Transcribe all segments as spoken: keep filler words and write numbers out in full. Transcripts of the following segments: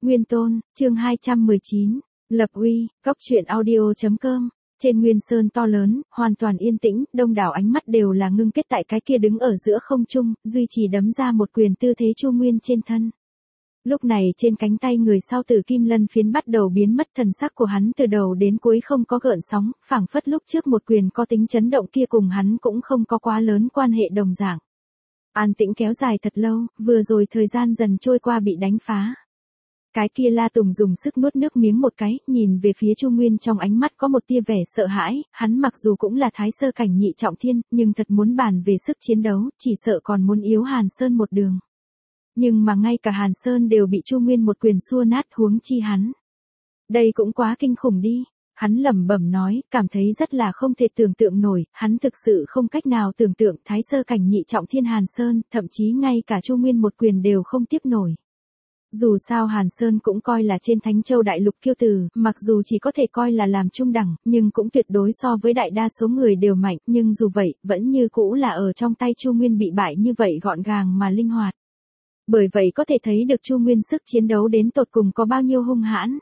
Nguyên Tôn, chương hai trăm mười chín, Lập Uy, Góc truyện audio chấm com. Trên Nguyên Sơn to lớn, hoàn toàn yên tĩnh, đông đảo ánh mắt đều là ngưng kết tại cái kia đứng ở giữa không trung, duy trì đấm ra một quyền tư thế Chu Nguyên trên thân. Lúc này trên cánh tay người sau Tử Kim Lân phiến bắt đầu biến mất, thần sắc của hắn từ đầu đến cuối không có gợn sóng, phảng phất lúc trước một quyền có tính chấn động kia cùng hắn cũng không có quá lớn quan hệ đồng dạng. An tĩnh kéo dài thật lâu, vừa rồi thời gian dần trôi qua bị đánh phá. Cái kia La Tùng dùng sức nuốt nước miếng một cái, nhìn về phía Chu Nguyên trong ánh mắt có một tia vẻ sợ hãi, hắn mặc dù cũng là thái sơ cảnh nhị trọng thiên, nhưng thật muốn bàn về sức chiến đấu, chỉ sợ còn muốn yếu Hàn Sơn một đường. Nhưng mà ngay cả Hàn Sơn đều bị Chu Nguyên một quyền xua nát, huống chi hắn. Đây cũng quá kinh khủng đi. Hắn lẩm bẩm nói, cảm thấy rất là không thể tưởng tượng nổi, hắn thực sự không cách nào tưởng tượng thái sơ cảnh nhị trọng thiên Hàn Sơn, thậm chí ngay cả Chu Nguyên một quyền đều không tiếp nổi. Dù sao Hàn Sơn cũng coi là trên Thánh Châu đại lục kiêu tử, mặc dù chỉ có thể coi là làm trung đẳng, nhưng cũng tuyệt đối so với đại đa số người đều mạnh, nhưng dù vậy, vẫn như cũ là ở trong tay Chu Nguyên bị bại như vậy gọn gàng mà linh hoạt. Bởi vậy có thể thấy được Chu Nguyên sức chiến đấu đến tột cùng có bao nhiêu hung hãn.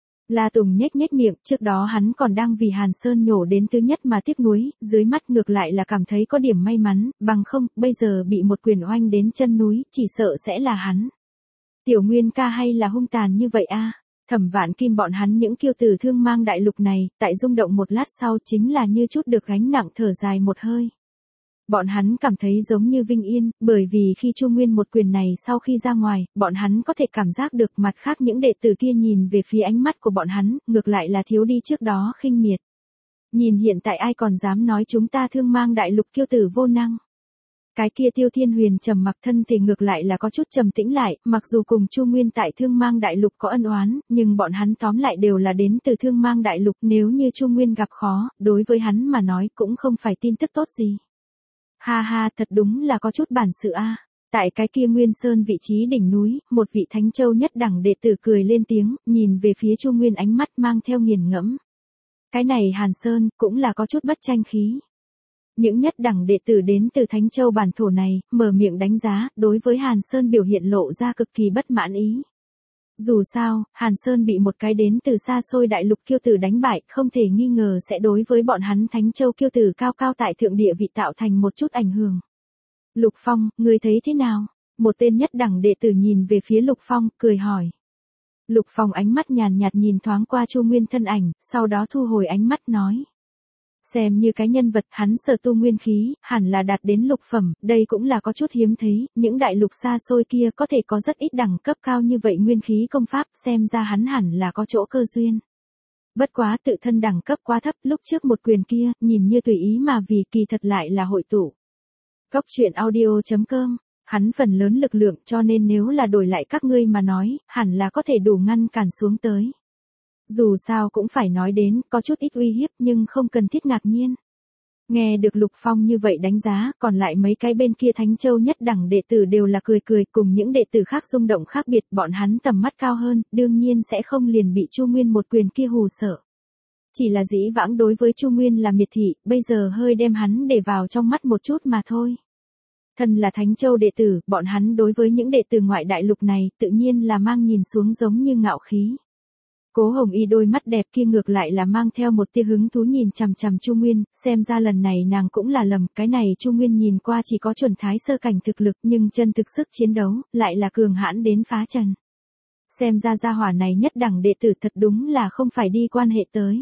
La Tùng nhếch nhếch miệng, trước đó hắn còn đang vì Hàn Sơn nhổ đến thứ nhất mà tiếc nuối, dưới mắt ngược lại là cảm thấy có điểm may mắn, bằng không, bây giờ bị một quyền oanh đến chân núi, chỉ sợ sẽ là hắn. Tiểu Nguyên ca hay là hung tàn như vậy a? Thẩm Vạn Kim bọn hắn những kiêu tử thương mang đại lục này, tại rung động một lát sau chính là như chút được gánh nặng thở dài một hơi. Bọn hắn cảm thấy giống như Vinh Yên, bởi vì khi Chu Nguyên một quyền này sau khi ra ngoài, bọn hắn có thể cảm giác được mặt khác những đệ tử kia nhìn về phía ánh mắt của bọn hắn, ngược lại là thiếu đi trước đó khinh miệt. Nhìn hiện tại ai còn dám nói chúng ta thương mang đại lục kiêu tử vô năng. Cái kia Tiêu Thiên Huyền trầm mặc thân thì ngược lại là có chút trầm tĩnh lại, mặc dù cùng Chu Nguyên tại thương mang đại lục có ân oán, nhưng bọn hắn tóm lại đều là đến từ thương mang đại lục, nếu như Chu Nguyên gặp khó, đối với hắn mà nói cũng không phải tin tức tốt gì. Ha ha, thật đúng là có chút bản sự a. Tại cái kia Nguyên Sơn vị trí đỉnh núi, một vị Thánh Châu nhất đẳng đệ tử cười lên tiếng, nhìn về phía Chu Nguyên ánh mắt mang theo nghiền ngẫm. Cái này Hàn Sơn, cũng là có chút bất tranh khí. Những nhất đẳng đệ tử đến từ Thánh Châu bản thổ này, mở miệng đánh giá, đối với Hàn Sơn biểu hiện lộ ra cực kỳ bất mãn ý. Dù sao, Hàn Sơn bị một cái đến từ xa xôi đại lục kiêu tử đánh bại, không thể nghi ngờ sẽ đối với bọn hắn Thánh Châu kiêu tử cao cao tại thượng địa vị tạo thành một chút ảnh hưởng. Lục Phong, ngươi thấy thế nào? Một tên nhất đẳng đệ tử nhìn về phía Lục Phong, cười hỏi. Lục Phong ánh mắt nhàn nhạt nhìn thoáng qua Chu Nguyên thân ảnh, sau đó thu hồi ánh mắt nói. Xem như cái nhân vật hắn sở tu nguyên khí, hẳn là đạt đến lục phẩm, đây cũng là có chút hiếm thấy, những đại lục xa xôi kia có thể có rất ít đẳng cấp cao như vậy nguyên khí công pháp, xem ra hắn hẳn là có chỗ cơ duyên. Bất quá tự thân đẳng cấp quá thấp, lúc trước một quyền kia, nhìn như tùy ý mà vì kỳ thật lại là hội tụ. Góc truyện audio chấm com, hắn phần lớn lực lượng cho nên nếu là đổi lại các ngươi mà nói, hẳn là có thể đủ ngăn cản xuống tới. Dù sao cũng phải nói đến, có chút ít uy hiếp nhưng không cần thiết ngạc nhiên. Nghe được Lục Phong như vậy đánh giá, còn lại mấy cái bên kia Thánh Châu nhất đẳng đệ tử đều là cười cười, cùng những đệ tử khác rung động khác biệt, bọn hắn tầm mắt cao hơn, đương nhiên sẽ không liền bị Chu Nguyên một quyền kia hù sợ. Chỉ là dĩ vãng đối với Chu Nguyên là miệt thị, bây giờ hơi đem hắn để vào trong mắt một chút mà thôi. Thân là Thánh Châu đệ tử, bọn hắn đối với những đệ tử ngoại đại lục này, tự nhiên là mang nhìn xuống giống như ngạo khí. Cố Hồng Y đôi mắt đẹp kia ngược lại là mang theo một tia hứng thú nhìn chằm chằm Chu Nguyên, xem ra lần này nàng cũng là lầm, cái này Chu Nguyên nhìn qua chỉ có chuẩn thái sơ cảnh thực lực nhưng chân thực sức chiến đấu, lại là cường hãn đến phá trần. Xem ra gia hỏa này nhất đẳng đệ tử thật đúng là không phải đi quan hệ tới.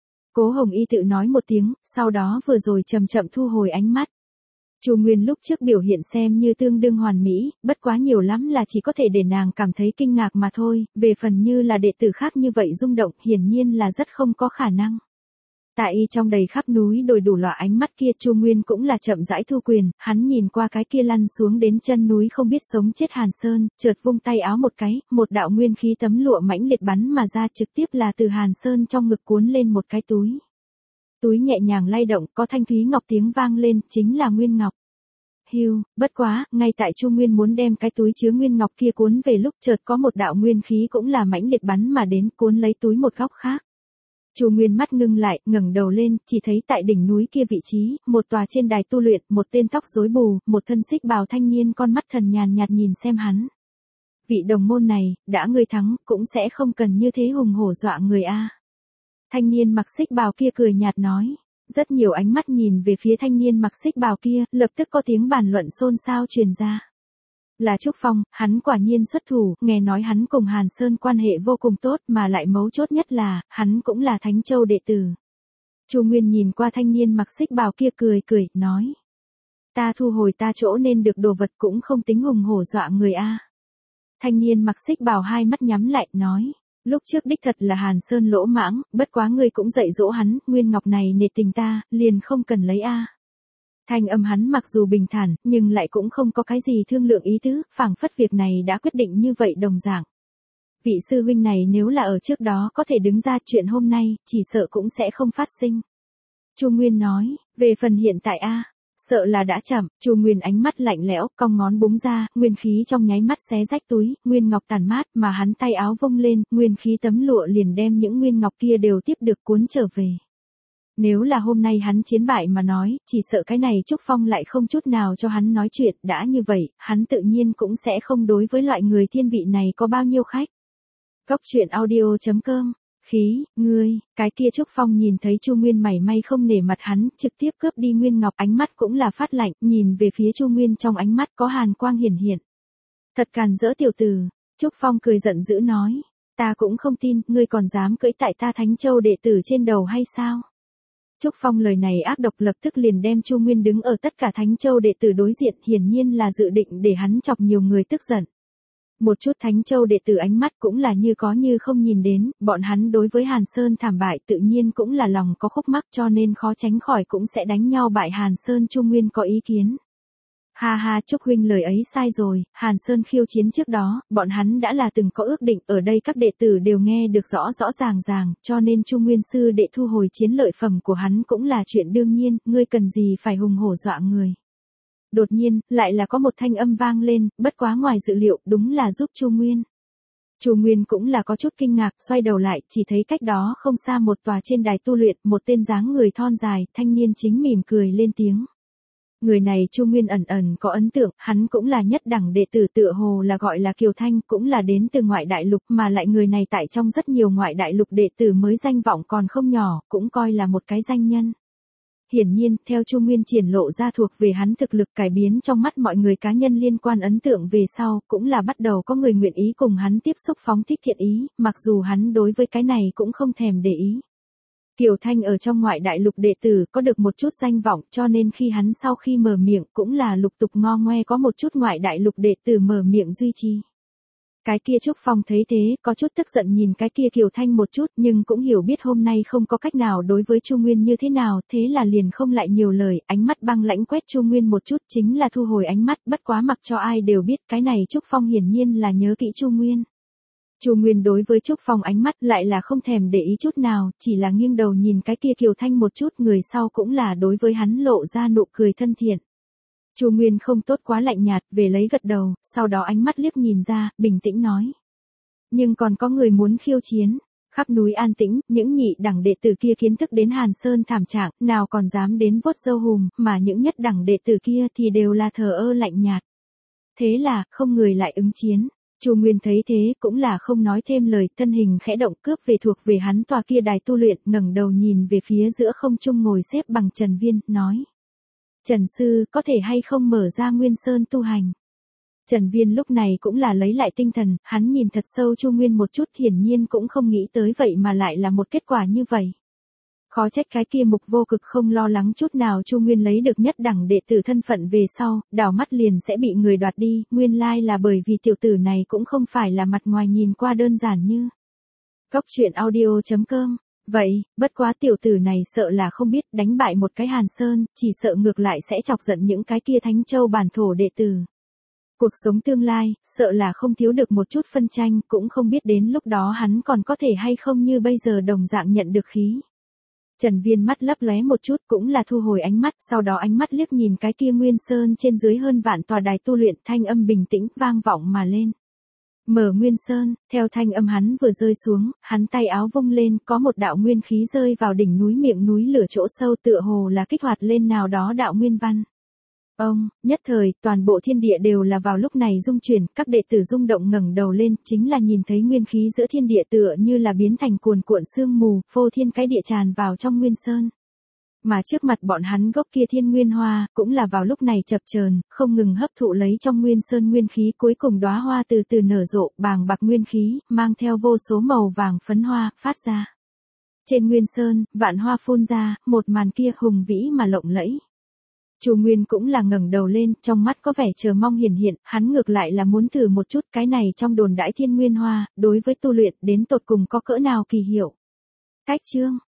Cố Hồng Y tự nói một tiếng, sau đó vừa rồi chậm chậm thu hồi ánh mắt. Chu Nguyên lúc trước biểu hiện xem như tương đương hoàn mỹ, bất quá nhiều lắm là chỉ có thể để nàng cảm thấy kinh ngạc mà thôi, về phần như là đệ tử khác như vậy rung động, hiển nhiên là rất không có khả năng. Tại trong đầy khắp núi đồi đủ loại ánh mắt kia, Chu Nguyên cũng là chậm rãi thu quyền, hắn nhìn qua cái kia lăn xuống đến chân núi không biết sống chết Hàn Sơn, chợt vung tay áo một cái, một đạo nguyên khí tấm lụa mãnh liệt bắn mà ra, trực tiếp là từ Hàn Sơn trong ngực cuốn lên một cái túi. Túi nhẹ nhàng lay động, có thanh thúy ngọc tiếng vang lên, chính là Nguyên Ngọc. Hưu, bất quá, ngay tại Chu Nguyên muốn đem cái túi chứa Nguyên Ngọc kia cuốn về lúc chợt có một đạo nguyên khí cũng là mãnh liệt bắn mà đến cuốn lấy túi một góc khác. Chu Nguyên mắt ngưng lại, ngẩng đầu lên, chỉ thấy tại đỉnh núi kia vị trí, một tòa trên đài tu luyện, một tên tóc rối bù, một thân xích bào thanh niên con mắt thần nhàn nhạt nhìn xem hắn. Vị đồng môn này, đã ngươi thắng, cũng sẽ không cần như thế hùng hổ dọa người a. Thanh niên mặc xích bào kia cười nhạt nói. Rất nhiều ánh mắt nhìn về phía thanh niên mặc xích bào kia, lập tức có tiếng bàn luận xôn xao truyền ra. Là Trúc Phong, hắn quả nhiên xuất thủ, nghe nói hắn cùng Hàn Sơn quan hệ vô cùng tốt mà lại mấu chốt nhất là, hắn cũng là Thánh Châu đệ tử. Chu Nguyên nhìn qua thanh niên mặc xích bào kia cười cười, nói. Ta thu hồi ta chỗ nên được đồ vật cũng không tính hùng hổ dọa người a. Thanh niên mặc xích bào hai mắt nhắm lại, nói. Lúc trước đích thật là Hàn Sơn lỗ mãng, bất quá ngươi cũng dạy dỗ hắn, nguyên ngọc này nể tình ta, liền không cần lấy a. Thanh âm hắn mặc dù bình thản, nhưng lại cũng không có cái gì thương lượng ý tứ, phảng phất việc này đã quyết định như vậy đồng dạng. Vị sư huynh này nếu là ở trước đó có thể đứng ra chuyện hôm nay, chỉ sợ cũng sẽ không phát sinh. Chu Nguyên nói, về phần hiện tại a, sợ là đã chậm. Chu Nguyên ánh mắt lạnh lẽo, cong ngón búng ra, nguyên khí trong nháy mắt xé rách túi, nguyên ngọc tàn mát, mà hắn tay áo vung lên, nguyên khí tấm lụa liền đem những nguyên ngọc kia đều tiếp được cuốn trở về. Nếu là hôm nay hắn chiến bại mà nói, chỉ sợ cái này Trúc Phong lại không chút nào cho hắn nói chuyện, đã như vậy, hắn tự nhiên cũng sẽ không đối với loại người thiên vị này có bao nhiêu khách. Cốc truyện audio chấm com. Khí, ngươi, cái kia Trúc Phong nhìn thấy Chu Nguyên mảy may không nể mặt hắn, trực tiếp cướp đi nguyên ngọc, ánh mắt cũng là phát lạnh, nhìn về phía Chu Nguyên trong ánh mắt có hàn quang hiển hiện. Thật càn rỡ tiểu tử. Trúc Phong cười giận dữ nói, ta cũng không tin, ngươi còn dám cưỡi tại ta Thánh Châu đệ tử trên đầu hay sao? Trúc Phong lời này ác độc, lập tức liền đem Chu Nguyên đứng ở tất cả Thánh Châu đệ tử đối diện, hiển nhiên là dự định để hắn chọc nhiều người tức giận. Một chút Thánh Châu đệ tử ánh mắt cũng là như có như không nhìn đến, bọn hắn đối với Hàn Sơn thảm bại tự nhiên cũng là lòng có khúc mắc, cho nên khó tránh khỏi cũng sẽ đánh nhau bại Hàn Sơn. Chu Nguyên có ý kiến. Ha ha, Trúc huynh lời ấy sai rồi, Hàn Sơn khiêu chiến trước đó, bọn hắn đã là từng có ước định, ở đây các đệ tử đều nghe được rõ rõ ràng ràng, cho nên Chu Nguyên sư đệ thu hồi chiến lợi phẩm của hắn cũng là chuyện đương nhiên, ngươi cần gì phải hùng hổ dọa người. Đột nhiên, lại là có một thanh âm vang lên, bất quá ngoài dự liệu, đúng là giúp Chu Nguyên. Chu Nguyên cũng là có chút kinh ngạc, xoay đầu lại, chỉ thấy cách đó không xa một tòa trên đài tu luyện, một tên dáng người thon dài, thanh niên chính mỉm cười lên tiếng. Người này Chu Nguyên ẩn ẩn có ấn tượng, hắn cũng là nhất đẳng đệ tử, tựa hồ là gọi là Kiều Thanh, cũng là đến từ ngoại đại lục, mà lại người này tại trong rất nhiều ngoại đại lục đệ tử mới danh vọng còn không nhỏ, cũng coi là một cái danh nhân. Hiển nhiên, theo Chu Nguyên triển lộ ra thuộc về hắn thực lực cải biến trong mắt mọi người cá nhân liên quan ấn tượng về sau, cũng là bắt đầu có người nguyện ý cùng hắn tiếp xúc phóng thích thiện ý, mặc dù hắn đối với cái này cũng không thèm để ý. Kiều Thanh ở trong ngoại đại lục đệ tử có được một chút danh vọng, cho nên khi hắn sau khi mở miệng cũng là lục tục ngo ngoe có một chút ngoại đại lục đệ tử mở miệng duy trì. Cái kia Trúc Phong thấy thế, có chút tức giận nhìn cái kia Kiều Thanh một chút, nhưng cũng hiểu biết hôm nay không có cách nào đối với Chu Nguyên như thế nào, thế là liền không lại nhiều lời, ánh mắt băng lãnh quét Chu Nguyên một chút, chính là thu hồi ánh mắt, bất quá mặc cho ai đều biết cái này Trúc Phong hiển nhiên là nhớ kỹ Chu Nguyên. Chu Nguyên đối với Trúc Phong ánh mắt lại là không thèm để ý chút nào, chỉ là nghiêng đầu nhìn cái kia Kiều Thanh một chút, người sau cũng là đối với hắn lộ ra nụ cười thân thiện. Chu Nguyên không tốt quá lạnh nhạt, về lấy gật đầu, sau đó ánh mắt liếc nhìn ra, bình tĩnh nói. Nhưng còn có người muốn khiêu chiến. Khắp núi an tĩnh, những nhị đẳng đệ tử kia kiến thức đến Hàn Sơn thảm trạng, nào còn dám đến vuốt râu hùm, mà những nhất đẳng đệ tử kia thì đều là thờ ơ lạnh nhạt. Thế là, không người lại ứng chiến. Chu Nguyên thấy thế cũng là không nói thêm lời, thân hình khẽ động cướp về thuộc về hắn tòa kia đài tu luyện, ngẩng đầu nhìn về phía giữa không trung ngồi xếp bằng Trần Viên, nói. Trần Sư, có thể hay không mở ra Nguyên Sơn tu hành? Trần Viên lúc này cũng là lấy lại tinh thần, hắn nhìn thật sâu Chu Nguyên một chút, hiển nhiên cũng không nghĩ tới vậy mà lại là một kết quả như vậy. Khó trách cái kia Mục Vô Cực không lo lắng chút nào Chu Nguyên lấy được nhất đẳng đệ tử thân phận về sau, đảo mắt liền sẽ bị người đoạt đi, nguyên lai là bởi vì tiểu tử này cũng không phải là mặt ngoài nhìn qua đơn giản như. Cốc truyện audio chấm com. Vậy, bất quá tiểu tử này sợ là không biết đánh bại một cái Hàn Sơn, chỉ sợ ngược lại sẽ chọc giận những cái kia Thánh Châu bản thổ đệ tử. Cuộc sống tương lai, sợ là không thiếu được một chút phân tranh, cũng không biết đến lúc đó hắn còn có thể hay không như bây giờ đồng dạng nhận được khí. Trần Viên mắt lấp lóe một chút cũng là thu hồi ánh mắt, sau đó ánh mắt liếc nhìn cái kia Nguyên Sơn trên dưới hơn vạn tòa đài tu luyện, thanh âm bình tĩnh vang vọng mà lên. Mở Nguyên Sơn, theo thanh âm hắn vừa rơi xuống, hắn tay áo vung lên, có một đạo nguyên khí rơi vào đỉnh núi miệng núi lửa chỗ sâu, tựa hồ là kích hoạt lên nào đó đạo nguyên văn. Ông, nhất thời, toàn bộ thiên địa đều là vào lúc này rung chuyển, các đệ tử rung động ngẩng đầu lên, chính là nhìn thấy nguyên khí giữa thiên địa tựa như là biến thành cuồn cuộn sương mù, phô thiên cái địa tràn vào trong nguyên sơn. Mà trước mặt bọn hắn gốc kia thiên nguyên hoa, cũng là vào lúc này chập chờn, không ngừng hấp thụ lấy trong nguyên sơn nguyên khí, cuối cùng đóa hoa từ từ nở rộ, bàng bạc nguyên khí, mang theo vô số màu vàng phấn hoa, phát ra. Trên nguyên sơn, vạn hoa phun ra, một màn kia hùng vĩ mà lộng lẫy. Chu Nguyên cũng là ngẩng đầu lên, trong mắt có vẻ chờ mong hiển hiện, hắn ngược lại là muốn thử một chút cái này trong đồn đãi thiên nguyên hoa, đối với tu luyện đến tột cùng có cỡ nào kỳ hiệu. Cách chương